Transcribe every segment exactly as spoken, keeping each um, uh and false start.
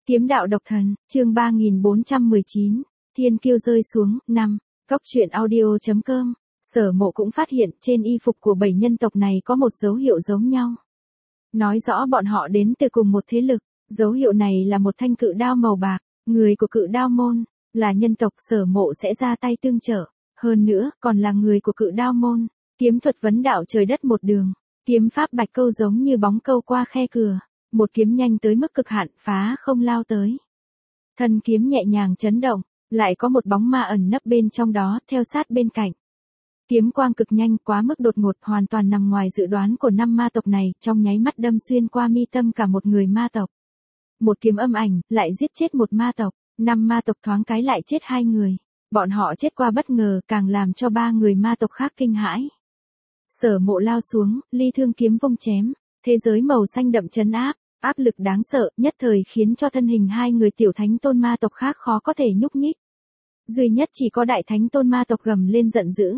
Kiếm đạo độc thần, chương ba nghìn bốn trăm mười chín, Thiên kiêu rơi xuống, năm, Cốc truyện audio chấm com. Sở Mộ cũng phát hiện trên y phục của bảy nhân tộc này có một dấu hiệu giống nhau. Nói rõ bọn họ đến từ cùng một thế lực, dấu hiệu này là một thanh cự đao màu bạc, người của cự đao môn, là nhân tộc Sở Mộ sẽ ra tay tương trợ, hơn nữa còn là người của cự đao môn, kiếm thuật vấn đạo trời đất một đường, kiếm pháp bạch câu giống như bóng câu qua khe cửa. Một kiếm nhanh tới mức cực hạn, phá không lao tới. Thân kiếm nhẹ nhàng chấn động, lại có một bóng ma ẩn nấp bên trong đó, theo sát bên cạnh. Kiếm quang cực nhanh, quá mức đột ngột, hoàn toàn nằm ngoài dự đoán của năm ma tộc này, trong nháy mắt đâm xuyên qua mi tâm cả một người ma tộc. Một kiếm âm ảnh, lại giết chết một ma tộc, năm ma tộc thoáng cái lại chết hai người. Bọn họ chết qua bất ngờ, càng làm cho ba người ma tộc khác kinh hãi. Sở Mộ lao xuống, ly thương kiếm vung chém. Thế giới màu xanh đậm trấn áp, áp lực đáng sợ, nhất thời khiến cho thân hình hai người tiểu thánh tôn ma tộc khác khó có thể nhúc nhích. Duy nhất chỉ có đại thánh tôn ma tộc gầm lên giận dữ.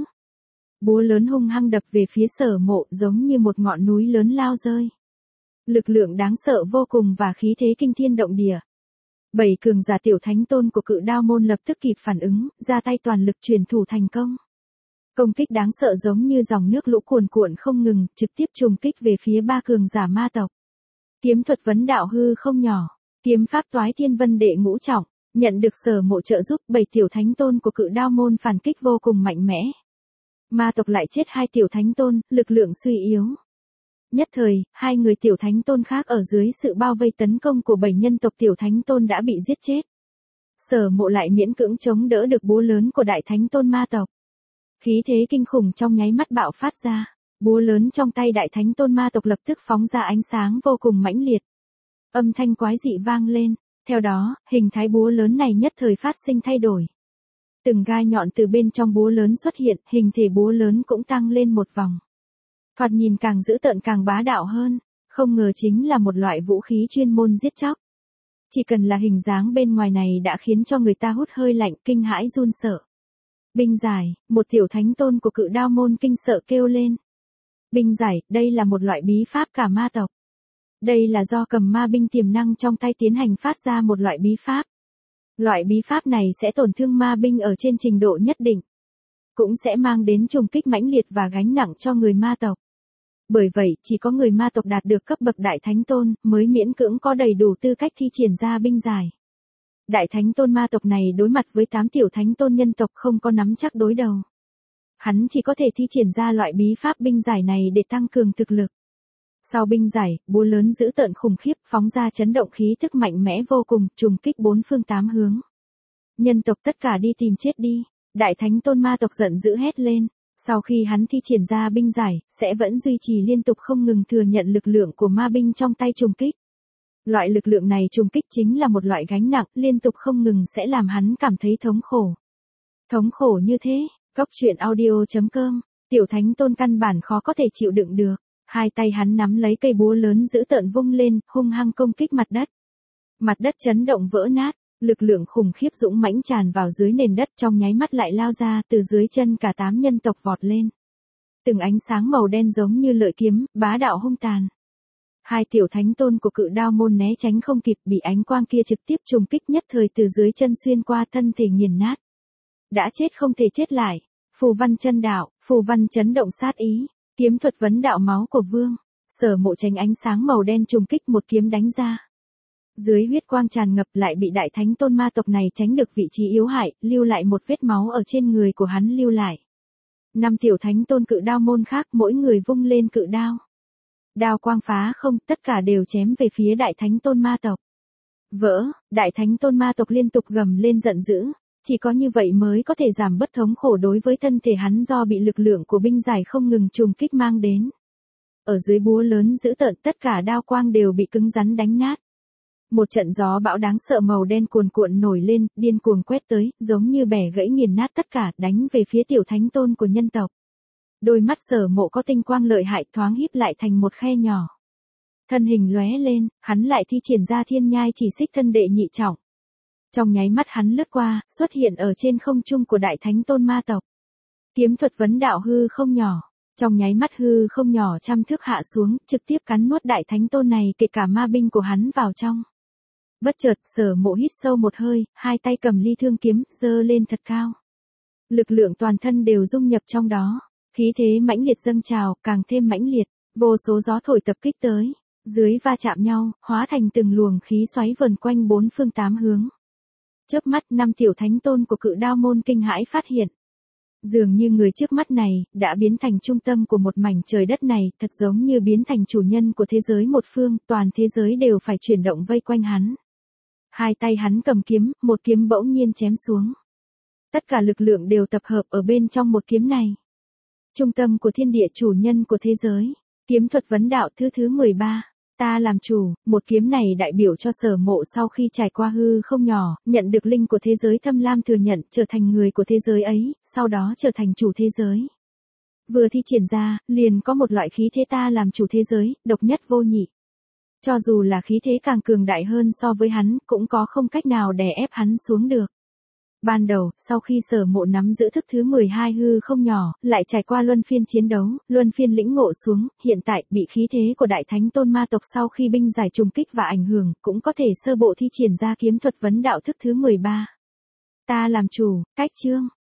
Búa lớn hung hăng đập về phía Sở Mộ giống như một ngọn núi lớn lao rơi. Lực lượng đáng sợ vô cùng và khí thế kinh thiên động địa. Bảy cường giả tiểu thánh tôn của cự đao môn lập tức kịp phản ứng, ra tay toàn lực truyền thủ thành công. Công kích đáng sợ giống như dòng nước lũ cuồn cuộn không ngừng, trực tiếp trùng kích về phía ba cường giả ma tộc. Kiếm thuật vấn đạo hư không nhỏ, kiếm pháp toái thiên vân đệ ngũ trọng, nhận được Sở Mộ trợ giúp, bảy tiểu thánh tôn của cự đao môn phản kích vô cùng mạnh mẽ. Ma tộc lại chết hai tiểu thánh tôn, lực lượng suy yếu. Nhất thời, hai người tiểu thánh tôn khác ở dưới sự bao vây tấn công của bảy nhân tộc tiểu thánh tôn đã bị giết chết. Sở Mộ lại miễn cưỡng chống đỡ được búa lớn của đại thánh tôn ma tộc. Khí thế kinh khủng trong nháy mắt bạo phát ra, búa lớn trong tay đại thánh tôn ma tộc lập tức phóng ra ánh sáng vô cùng mãnh liệt. Âm thanh quái dị vang lên, theo đó, hình thái búa lớn này nhất thời phát sinh thay đổi. Từng gai nhọn từ bên trong búa lớn xuất hiện, hình thể búa lớn cũng tăng lên một vòng. Thoạt nhìn càng dữ tợn càng bá đạo hơn, không ngờ chính là một loại vũ khí chuyên môn giết chóc. Chỉ cần là hình dáng bên ngoài này đã khiến cho người ta hút hơi lạnh, kinh hãi run sợ. Binh giải, một tiểu thánh tôn của cự đao môn kinh sợ kêu lên. Binh giải, đây là một loại bí pháp cả ma tộc. Đây là do cầm ma binh tiềm năng trong tay tiến hành phát ra một loại bí pháp. Loại bí pháp này sẽ tổn thương ma binh ở trên trình độ nhất định. Cũng sẽ mang đến trùng kích mãnh liệt và gánh nặng cho người ma tộc. Bởi vậy, chỉ có người ma tộc đạt được cấp bậc đại thánh tôn mới miễn cưỡng có đầy đủ tư cách thi triển ra binh giải. Đại thánh tôn ma tộc này đối mặt với tám tiểu thánh tôn nhân tộc không có nắm chắc đối đầu. Hắn chỉ có thể thi triển ra loại bí pháp binh giải này để tăng cường thực lực. Sau binh giải, búa lớn dữ tợn khủng khiếp phóng ra chấn động khí thức mạnh mẽ vô cùng, trùng kích bốn phương tám hướng. Nhân tộc tất cả đi tìm chết đi, đại thánh tôn ma tộc giận dữ hét lên. Sau khi hắn thi triển ra binh giải, sẽ vẫn duy trì liên tục không ngừng thừa nhận lực lượng của ma binh trong tay trùng kích. Loại lực lượng này trùng kích chính là một loại gánh nặng, liên tục không ngừng sẽ làm hắn cảm thấy thống khổ. Thống khổ như thế, Cốc truyện audio chấm com, tiểu thánh tôn căn bản khó có thể chịu đựng được. Hai tay hắn nắm lấy cây búa lớn dữ tợn vung lên, hung hăng công kích mặt đất. Mặt đất chấn động vỡ nát, lực lượng khủng khiếp dũng mãnh tràn vào dưới nền đất trong nháy mắt lại lao ra từ dưới chân cả tám nhân tộc vọt lên. Từng ánh sáng màu đen giống như lợi kiếm, bá đạo hung tàn. Hai tiểu thánh tôn của cự đao môn né tránh không kịp, bị ánh quang kia trực tiếp trùng kích nhất thời từ dưới chân xuyên qua thân thể nghiền nát. Đã chết không thể chết lại, phù văn chân đạo, phù văn chấn động sát ý, kiếm thuật vấn đạo máu của vương, Sở Mộ tránh ánh sáng màu đen trùng kích một kiếm đánh ra. Dưới huyết quang tràn ngập lại bị đại thánh tôn ma tộc này tránh được vị trí yếu hại, lưu lại một vết máu ở trên người của hắn lưu lại. Năm tiểu thánh tôn cự đao môn khác mỗi người vung lên cự đao. Đao quang phá không, tất cả đều chém về phía đại thánh tôn ma tộc. Vỡ, đại thánh tôn ma tộc liên tục gầm lên giận dữ, chỉ có như vậy mới có thể giảm bớt thống khổ đối với thân thể hắn do bị lực lượng của binh giải không ngừng trùng kích mang đến. Ở dưới búa lớn dữ tợn tất cả đao quang đều bị cứng rắn đánh nát. Một trận gió bão đáng sợ màu đen cuồn cuộn nổi lên, điên cuồng quét tới, giống như bẻ gãy nghiền nát tất cả, đánh về phía tiểu thánh tôn của nhân tộc. Đôi mắt Sở Mộ có tinh quang lợi hại thoáng híp lại thành một khe nhỏ. Thân hình lóe lên, hắn lại thi triển ra thiên nhai chỉ xích thân đệ nhị trọng. Trong nháy mắt hắn lướt qua, xuất hiện ở trên không trung của đại thánh tôn ma tộc. Kiếm thuật vấn đạo hư không nhỏ, trong nháy mắt hư không nhỏ trăm thước hạ xuống, trực tiếp cắn nuốt đại thánh tôn này kể cả ma binh của hắn vào trong. Bất chợt, Sở Mộ hít sâu một hơi, hai tay cầm ly thương kiếm, giơ lên thật cao. Lực lượng toàn thân đều dung nhập trong đó, khí thế mãnh liệt dâng trào, càng thêm mãnh liệt, vô số gió thổi tập kích tới, dưới va chạm nhau, hóa thành từng luồng khí xoáy vần quanh bốn phương tám hướng. Chớp mắt, năm tiểu thánh tôn của Cự Đao môn kinh hãi phát hiện, dường như người trước mắt này đã biến thành trung tâm của một mảnh trời đất này, thật giống như biến thành chủ nhân của thế giới một phương, toàn thế giới đều phải chuyển động vây quanh hắn. Hai tay hắn cầm kiếm, một kiếm bỗng nhiên chém xuống. Tất cả lực lượng đều tập hợp ở bên trong một kiếm này. Trung tâm của thiên địa, chủ nhân của thế giới. Kiếm thuật vấn đạo thứ thứ mười ba. Ta làm chủ, một kiếm này đại biểu cho Sở Mộ sau khi trải qua hư không nhỏ, nhận được linh của thế giới Thâm Lam thừa nhận, trở thành người của thế giới ấy, sau đó trở thành chủ thế giới. Vừa thi triển ra, liền có một loại khí thế ta làm chủ thế giới, độc nhất vô nhị. Cho dù là khí thế càng cường đại hơn so với hắn, cũng có không cách nào đè ép hắn xuống được. Ban đầu, sau khi Sở Mộ nắm giữ thức thứ mười hai hư không nhỏ, lại trải qua luân phiên chiến đấu, luân phiên lĩnh ngộ xuống, hiện tại bị khí thế của Đại Thánh Tôn ma tộc sau khi binh giải trùng kích và ảnh hưởng, cũng có thể sơ bộ thi triển ra kiếm thuật vấn đạo thức thứ mười ba. Ta làm chủ, cách chương.